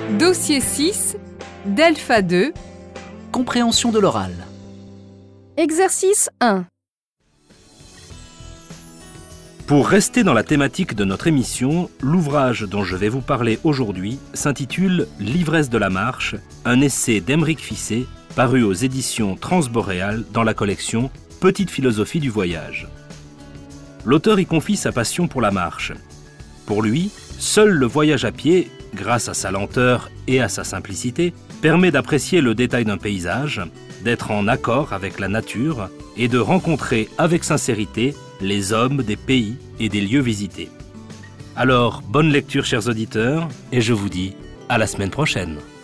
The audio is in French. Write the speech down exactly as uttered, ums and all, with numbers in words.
Dossier six, Delpha deux. Compréhension de l'oral. Exercice un. Pour rester dans la thématique de notre émission, l'ouvrage dont je vais vous parler aujourd'hui s'intitule « L'ivresse de la marche », un essai d'Aymeric Fichet, paru aux éditions Transboréal dans la collection « Petite philosophie du voyage ». L'auteur y confie sa passion pour la marche. Pour lui, seul le voyage à pied, grâce à sa lenteur et à sa simplicité, permet d'apprécier le détail d'un paysage, d'être en accord avec la nature et de rencontrer avec sincérité les hommes des pays et des lieux visités. Alors, bonne lecture chers auditeurs, et je vous dis à la semaine prochaine.